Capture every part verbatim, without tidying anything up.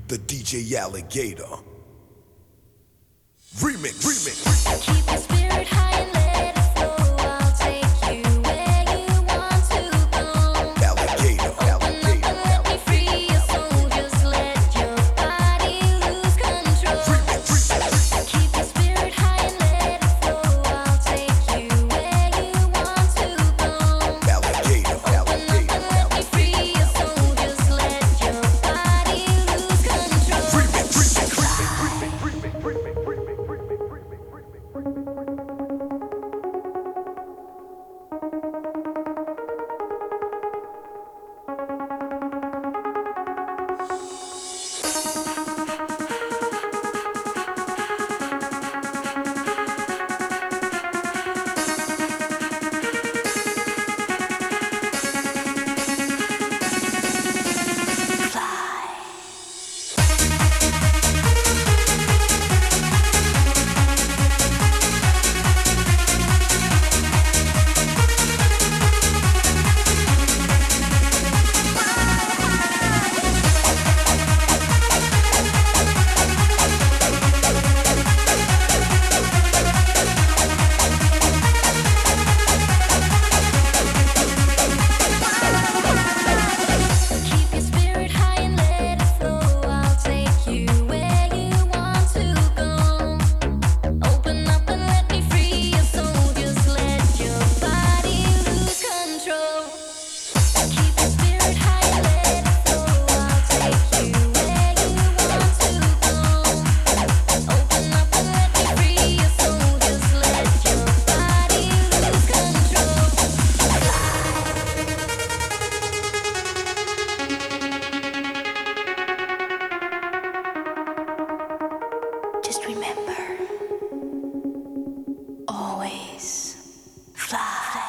the D J Alligator. Remix, remix. Keep your spirit high and let it flow. I'll take you where you want to go. Alligator, Open up and let me free your soul. Just let your body lose control. remix, remix. Keep your spirit high and let it flow. I'll take you where you want to go. Alligator, Open up alligator, and let me free your soul. Just let your body lose control. remix, remix, Keep your spirit high and let it flow. I'll take you where you want to go. Open up and let me free your soul. Just let your body lose control. Keep your spirit high and let it flow. I'll take you where you want to go. Open up and let me free your soul. Just let your body lose control. Just remember, always fly.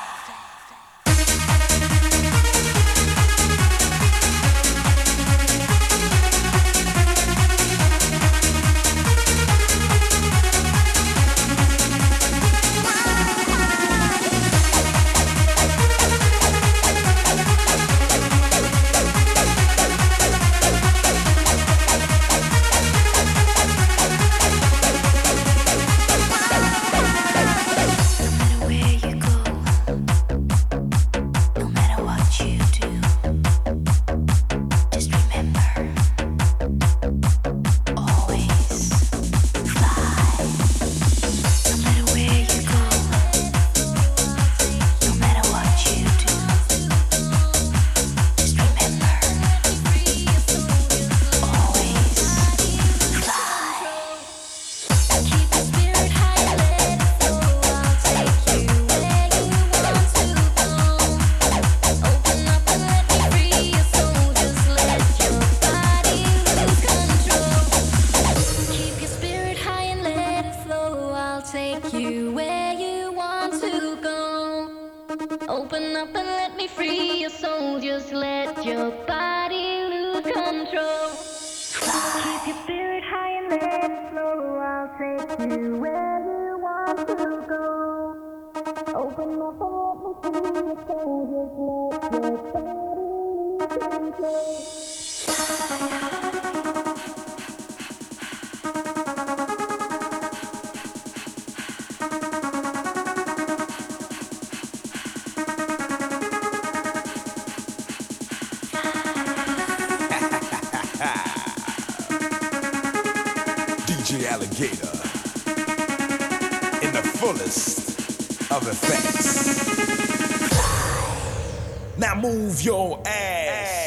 No matter where you go, no matter what you do, just remember, always fly. No matter where you go, no matter what you do, just remember, always fly. Keep your spirit high and let it flow. I'll take you where you want to go. Open up and let me free your soul. Just let your body lose control. Keep your spirit high and let it flow. I'll take you where you want to go. Open up and let me free your soul. Just let your body lose control. Keep your spirit high and let it flow. I'll take you where you want to go. Open up and let me see your soul. Just let your body lose control. D J Alligator in the fullest of effects. Now move your ass.